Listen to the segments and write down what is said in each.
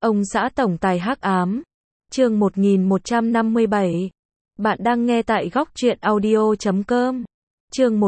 Ông xã tổng tài hắc ám. Chương 1157. Bạn đang nghe tại góc truyện audio.com. Chương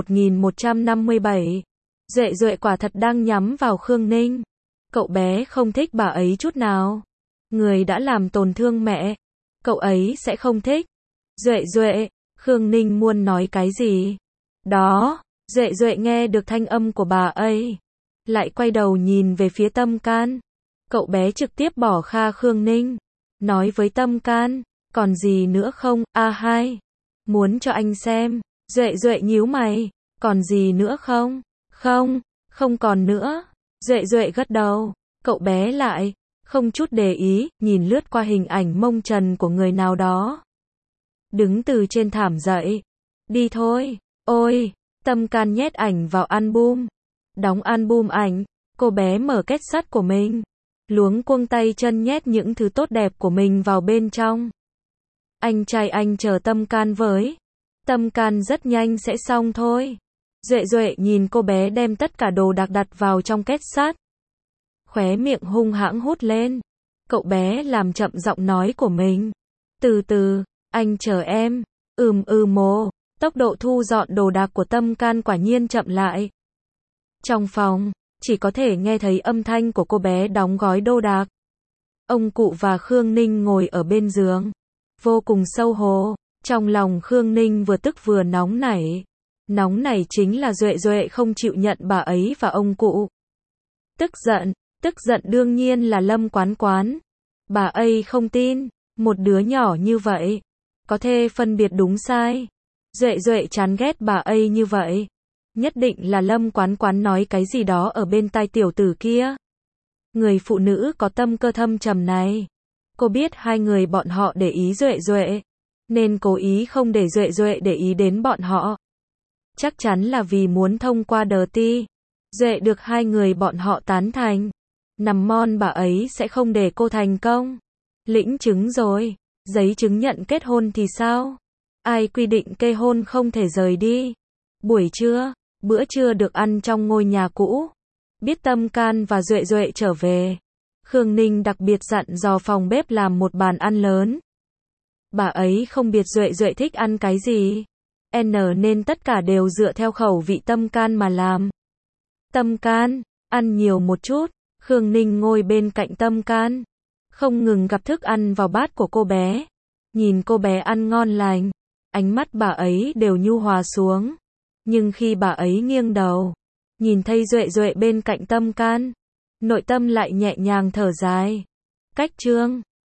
1157. Duệ Duệ quả thật đang nhắm vào Khương Ninh. Cậu bé không thích bà ấy chút nào. Người đã làm tổn thương mẹ, cậu ấy sẽ không thích. Duệ Duệ, Khương Ninh muốn nói cái gì? Đó, Duệ Duệ nghe được thanh âm của bà ấy, lại quay đầu nhìn về phía Tâm Can. Cậu bé trực tiếp bỏ Kha Khương Ninh, nói với Tâm Can, còn gì nữa không? A2, muốn cho anh xem. Duệ Duệ nhíu mày, còn gì nữa không? Không, không còn nữa. Duệ Duệ gật đầu, cậu bé lại không chút để ý, nhìn lướt qua hình ảnh mông trần của người nào đó. Đứng từ trên thảm dậy. Đi thôi. Ôi, Tâm Can nhét ảnh vào album. Đóng album ảnh, cô bé mở két sắt của mình, luống cuống tay chân nhét những thứ tốt đẹp của mình vào bên trong. Anh trai anh chờ Tâm Can với. Tâm Can rất nhanh sẽ xong thôi. Duệ Duệ nhìn cô bé đem tất cả đồ đạc đặt vào trong két sắt, khóe miệng hung hãng hút lên. Cậu bé làm chậm giọng nói của mình. Từ từ, anh chờ em. Mồ. Tốc độ thu dọn đồ đạc của Tâm Can quả nhiên chậm lại. Trong phòng, chỉ có thể nghe thấy âm thanh của cô bé đóng gói đồ đạc. Ông cụ và Khương Ninh ngồi ở bên giường, vô cùng xấu hổ. Trong lòng Khương Ninh vừa tức vừa nóng nảy. Nóng nảy chính là Duệ Duệ không chịu nhận bà ấy và ông cụ. Tức giận đương nhiên là Lâm Quán Quán. Bà ấy không tin, một đứa nhỏ như vậy có thể phân biệt đúng sai. Duệ Duệ chán ghét bà ấy như vậy. Nhất định là Lâm Quán Quán nói cái gì đó ở bên tai tiểu tử kia. Người phụ nữ có tâm cơ thâm trầm này. Cô biết hai người bọn họ để ý Duệ Duệ, nên cố ý không để Duệ Duệ để ý đến bọn họ. Chắc chắn là vì muốn thông qua đờ ti. Duệ được hai người bọn họ tán thành. Nằm mon bà ấy sẽ không để cô thành công. Lĩnh chứng rồi. Giấy chứng nhận kết hôn thì sao? Ai quy định cây hôn không thể rời đi? Buổi trưa, bữa trưa được ăn trong ngôi nhà cũ. Biết Tâm Can và Duệ Duệ trở về, Khương Ninh đặc biệt dặn dò phòng bếp làm một bàn ăn lớn. Bà ấy không biết Duệ Duệ thích ăn cái gì, nên tất cả đều dựa theo khẩu vị Tâm Can mà làm. Tâm Can, ăn nhiều một chút. Khương Ninh ngồi bên cạnh Tâm Can, không ngừng gắp thức ăn vào bát của cô bé. Nhìn cô bé ăn ngon lành, ánh mắt bà ấy đều nhu hòa xuống. Nhưng khi bà ấy nghiêng đầu, nhìn thấy Duệ Duệ bên cạnh Tâm Can, nội tâm lại nhẹ nhàng thở dài. Cách chương